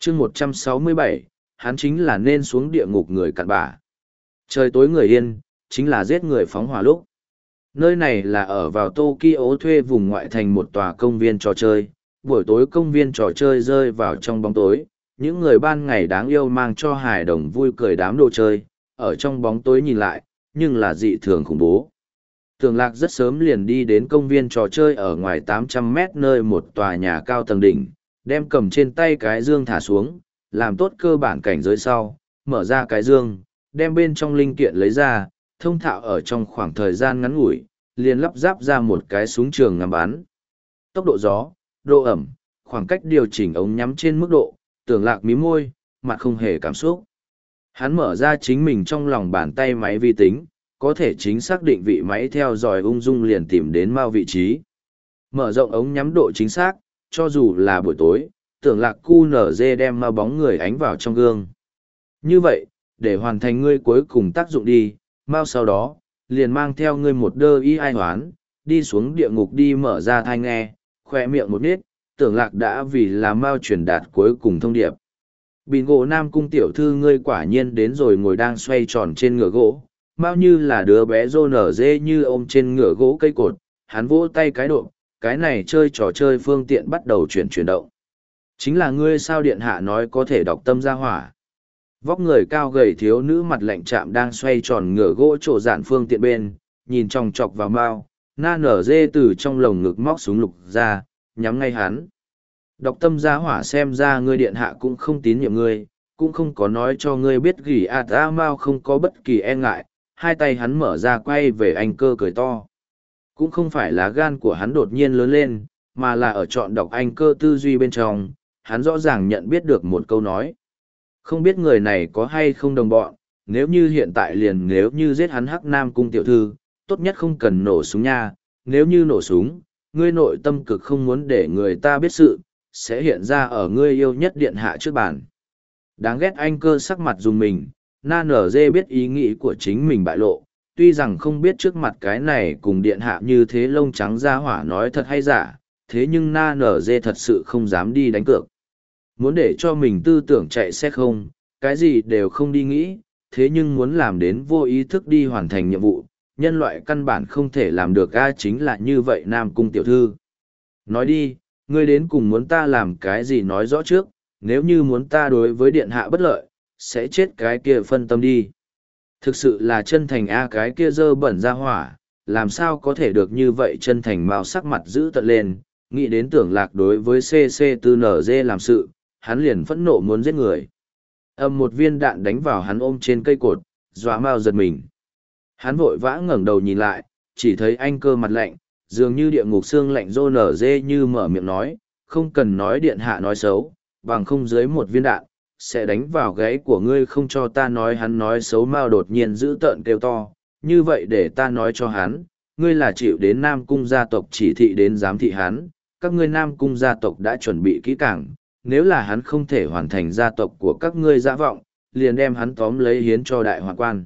chương 167, hắn chính là nên xuống địa ngục người cặn bã. Trời tối người yên, chính là giết người phóng hỏa lúc. Nơi này là ở vào Tokyo thuê vùng ngoại thành một tòa công viên trò chơi. Buổi tối công viên trò chơi rơi vào trong bóng tối, những người ban ngày đáng yêu mang cho hài đồng vui cười đám đồ chơi, ở trong bóng tối nhìn lại, nhưng là dị thường khủng bố. Tường Lạc rất sớm liền đi đến công viên trò chơi ở ngoài 800 mét nơi một tòa nhà cao tầng đỉnh, đem cầm trên tay cái dương thả xuống, làm tốt cơ bản cảnh giới sau, mở ra cái dương, đem bên trong linh kiện lấy ra, thông thạo ở trong khoảng thời gian ngắn ngủi, liền lắp ráp ra một cái súng trường ngắm bắn. Tốc độ gió, độ ẩm, khoảng cách điều chỉnh ống nhắm trên mức độ, Tưởng Lạc mí môi, mặt không hề cảm xúc. Hắn mở ra chính mình trong lòng bàn tay máy vi tính, có thể chính xác định vị máy theo dõi ung dung liền tìm đến mao vị trí. Mở rộng ống nhắm độ chính xác, cho dù là buổi tối, Tưởng Lạc QNZ đem mao bóng người ánh vào trong gương. Như vậy, để hoàn thành ngươi cuối cùng tác dụng đi, mao sau đó, liền mang theo ngươi một đơ y ai hoán, đi xuống địa ngục đi mở ra thai nghe, khoe miệng một nít, Tưởng Lạc đã vì là mao truyền đạt cuối cùng thông điệp. Bình gỗ Nam Cung tiểu thư ngươi quả nhiên đến rồi, ngồi đang xoay tròn trên ngựa gỗ, mao như là đứa bé rô nở dê như ôm trên ngựa gỗ cây cột, hắn vỗ tay cái độ, cái này chơi trò chơi phương tiện bắt đầu chuyển động. Chính là ngươi sao điện hạ nói có thể đọc tâm ra hỏa. Vóc người cao gầy thiếu nữ mặt lạnh chạm đang xoay tròn ngựa gỗ trổ dạn phương tiện bên, nhìn chòng chọc vào mao, na nở dê từ trong lồng ngực móc súng lục ra, nhắm ngay hắn. Đọc tâm gia hỏa xem ra ngươi điện hạ cũng không tín nhiệm ngươi, cũng không có nói cho ngươi biết gỉ ạt a mao không có bất kỳ e ngại, hai tay hắn mở ra quay về anh cơ cười to. Cũng không phải là gan của hắn đột nhiên lớn lên, mà là ở chọn đọc anh cơ tư duy bên trong, hắn rõ ràng nhận biết được một câu nói. Không biết người này có hay không đồng bọn, nếu như hiện tại liền nếu như giết hắn Hắc Nam Cung tiểu thư, tốt nhất không cần nổ súng nha, nếu như nổ súng, ngươi nội tâm cực không muốn để người ta biết sự, sẽ hiện ra ở ngươi yêu nhất điện hạ trước bàn. Đáng ghét anh cơ sắc mặt dùng mình, na nở dê biết ý nghĩ của chính mình bại lộ, tuy rằng không biết trước mặt cái này cùng điện hạ như thế lông trắng ra hỏa nói thật hay giả, thế nhưng na nở dê thật sự không dám đi đánh cược. Muốn để cho mình tư tưởng chạy xét không, cái gì đều không đi nghĩ, thế nhưng muốn làm đến vô ý thức đi hoàn thành nhiệm vụ, nhân loại căn bản không thể làm được a chính là như vậy Nam Cung tiểu thư. Nói đi, ngươi đến cùng muốn ta làm cái gì nói rõ trước, nếu như muốn ta đối với điện hạ bất lợi, sẽ chết cái kia phân tâm đi. Thực sự là chân thành a cái kia dơ bẩn ra hỏa, làm sao có thể được như vậy chân thành màu sắc mặt giữ tận lên, nghĩ đến Tưởng Lạc đối với CC4NG làm sự, hắn liền phẫn nộ muốn giết người. Một viên đạn đánh vào hắn ôm trên cây cột, dọa mau giật mình. Hắn vội vã ngẩng đầu nhìn lại, chỉ thấy anh cơ mặt lạnh, dường như địa ngục xương lạnh rô nở dê như mở miệng nói, không cần nói điện hạ nói xấu, bằng không dưới một viên đạn, sẽ đánh vào gáy của ngươi không cho ta nói. Hắn nói xấu mau đột nhiên giữ tợn kêu to, như vậy để ta nói cho hắn, ngươi là chịu đến Nam Cung gia tộc chỉ thị đến giám thị hắn, các ngươi Nam Cung gia tộc đã chuẩn bị kỹ càng, nếu là hắn không thể hoàn thành gia tộc của các ngươi dã vọng, liền đem hắn tóm lấy hiến cho đại hoàng quan.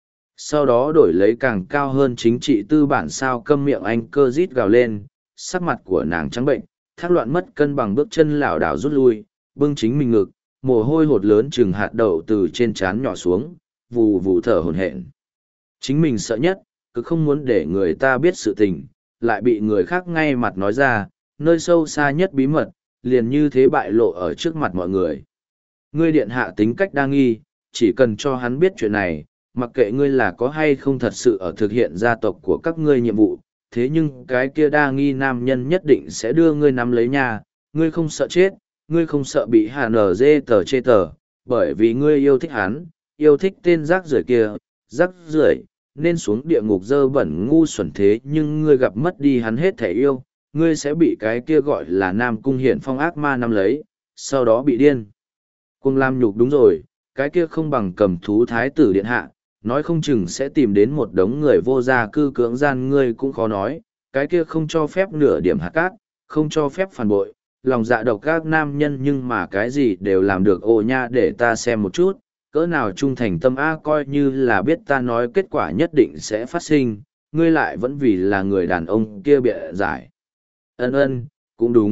Sau đó đổi lấy càng cao hơn chính trị tư bản sao câm miệng anh cơ rít gào lên, sắc mặt của nàng trắng bệnh, thác loạn mất cân bằng bước chân lảo đảo rút lui, bưng chính mình ngực, mồ hôi hột lớn chừng hạt đậu từ trên trán nhỏ xuống, vù vù thở hổn hển. Chính mình sợ nhất, cứ không muốn để người ta biết sự tình, lại bị người khác ngay mặt nói ra, nơi sâu xa nhất bí mật, liền như thế bại lộ ở trước mặt mọi người. Ngươi điện hạ tính cách đa nghi, chỉ cần cho hắn biết chuyện này, mặc kệ ngươi là có hay không thật sự ở thực hiện gia tộc của các ngươi nhiệm vụ, thế nhưng cái kia đa nghi nam nhân nhất định sẽ đưa ngươi nắm lấy nhà, ngươi không sợ chết, ngươi không sợ bị HNZ tờ chê tờ, bởi vì ngươi yêu thích hắn, yêu thích tên rác rưởi kia, rác rưởi nên xuống địa ngục dơ bẩn ngu xuẩn, thế nhưng ngươi gặp mất đi hắn hết thể yêu, ngươi sẽ bị cái kia gọi là Nam Cung Hiển Phong ác ma nắm lấy, sau đó bị điên. Cung Lam nhục đúng rồi, cái kia không bằng cầm thú thái tử điện hạ, nói không chừng sẽ tìm đến một đống người vô gia cư cưỡng gian, ngươi cũng khó nói, cái kia không cho phép nửa điểm hạt cát, không cho phép phản bội, lòng dạ độc các nam nhân nhưng mà cái gì đều làm được. Ồ nha, để ta xem một chút, cỡ nào trung thành tâm a, coi như là biết ta nói kết quả nhất định sẽ phát sinh, ngươi lại vẫn vì là người đàn ông kia bịa giải. Ân, cũng đúng,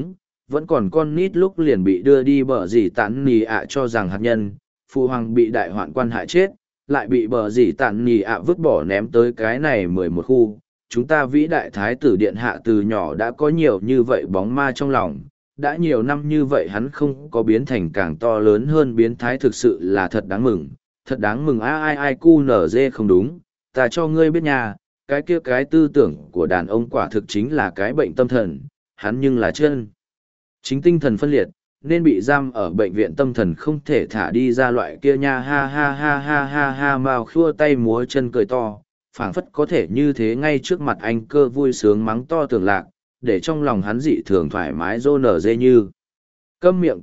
vẫn còn con nít lúc liền bị đưa đi bờ dì tản nì ạ cho rằng hạt nhân, phụ hoàng bị đại hoạn quan hại chết, lại bị bờ dì tản nì ạ vứt bỏ ném tới cái này 11 khu. Chúng ta vĩ đại thái tử điện hạ từ nhỏ đã có nhiều như vậy bóng ma trong lòng, đã nhiều năm như vậy hắn không có biến thành càng to lớn hơn biến thái, thực sự là thật đáng mừng ai cu nở dê không đúng, ta cho ngươi biết nha, cái kia cái tư tưởng của đàn ông quả thực chính là cái bệnh tâm thần, hắn nhưng là chân chính tinh thần phân liệt, nên bị giam ở bệnh viện tâm thần không thể thả đi ra loại kia nha, ha ha ha ha ha ha. Mao khua tay múa chân cười to, phảng phất có thể như thế ngay trước mặt anh Cơ vui sướng mắng to tưởng lạc, để trong lòng hắn dị thường thoải mái rô nở dê như. Câm miệng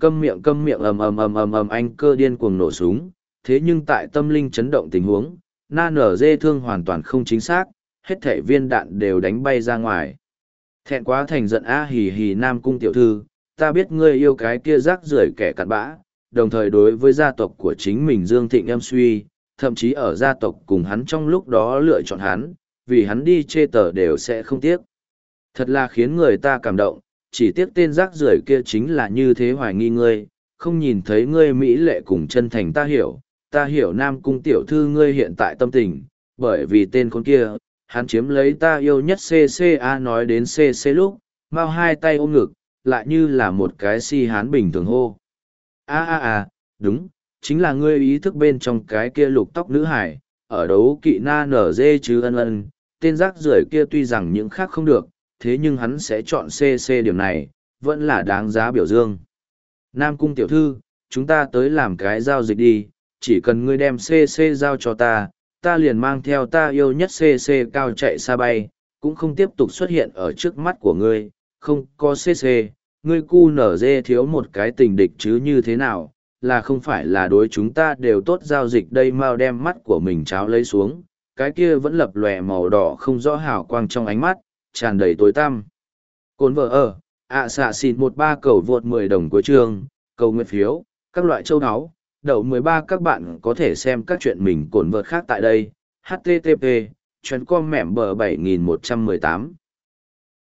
ầm anh Cơ điên cuồng nổ súng, thế nhưng tại tâm linh chấn động tình huống, na nở dê thương hoàn toàn không chính xác, hết thể viên đạn đều đánh bay ra ngoài. Thẹn quá thành giận hì hì Nam Cung tiểu thư, ta biết ngươi yêu cái kia rác rưởi kẻ cặn bã, đồng thời đối với gia tộc của chính mình Dương Thịnh em suy, thậm chí ở gia tộc cùng hắn trong lúc đó lựa chọn hắn, vì hắn đi chê tờ đều sẽ không tiếc. Thật là khiến người ta cảm động, chỉ tiếc tên rác rưởi kia chính là như thế hoài nghi ngươi, không nhìn thấy ngươi mỹ lệ cùng chân thành. Ta hiểu Nam Cung tiểu thư ngươi hiện tại tâm tình, bởi vì tên con kia, hắn chiếm lấy ta yêu nhất CCA. Nói đến CC lúc, Mao hai tay ôm ngực, lại như là một cái si hán bình thường hô. Đúng, chính là ngươi ý thức bên trong cái kia lục tóc nữ hải, ở đấu kỵ na nở dê chứ ân. Tên rác rưởi kia tuy rằng những khác không được, thế nhưng hắn sẽ chọn CC, điểm này, vẫn là đáng giá biểu dương. Nam Cung tiểu thư, chúng ta tới làm cái giao dịch đi, chỉ cần ngươi đem CC giao cho ta, ta liền mang theo ta yêu nhất CC cao chạy xa bay, cũng không tiếp tục xuất hiện ở trước mắt của ngươi, không có CC, ngươi cu nở dê thiếu một cái tình địch chứ như thế nào, là không phải là đối chúng ta đều tốt giao dịch đây. Mao đem mắt của mình cháo lấy xuống, cái kia vẫn lập lòe màu đỏ không rõ hào quang trong ánh mắt, tràn đầy tối tăm. Cồn vợ ở, xạ xịn 13 cầu vượt 10 đồng cuối chương, cầu nguyện phiếu, các loại châu áo, đậu 13 các bạn có thể xem các chuyện mình cồn vợt khác tại đây, http://com mẻm bờ 7118.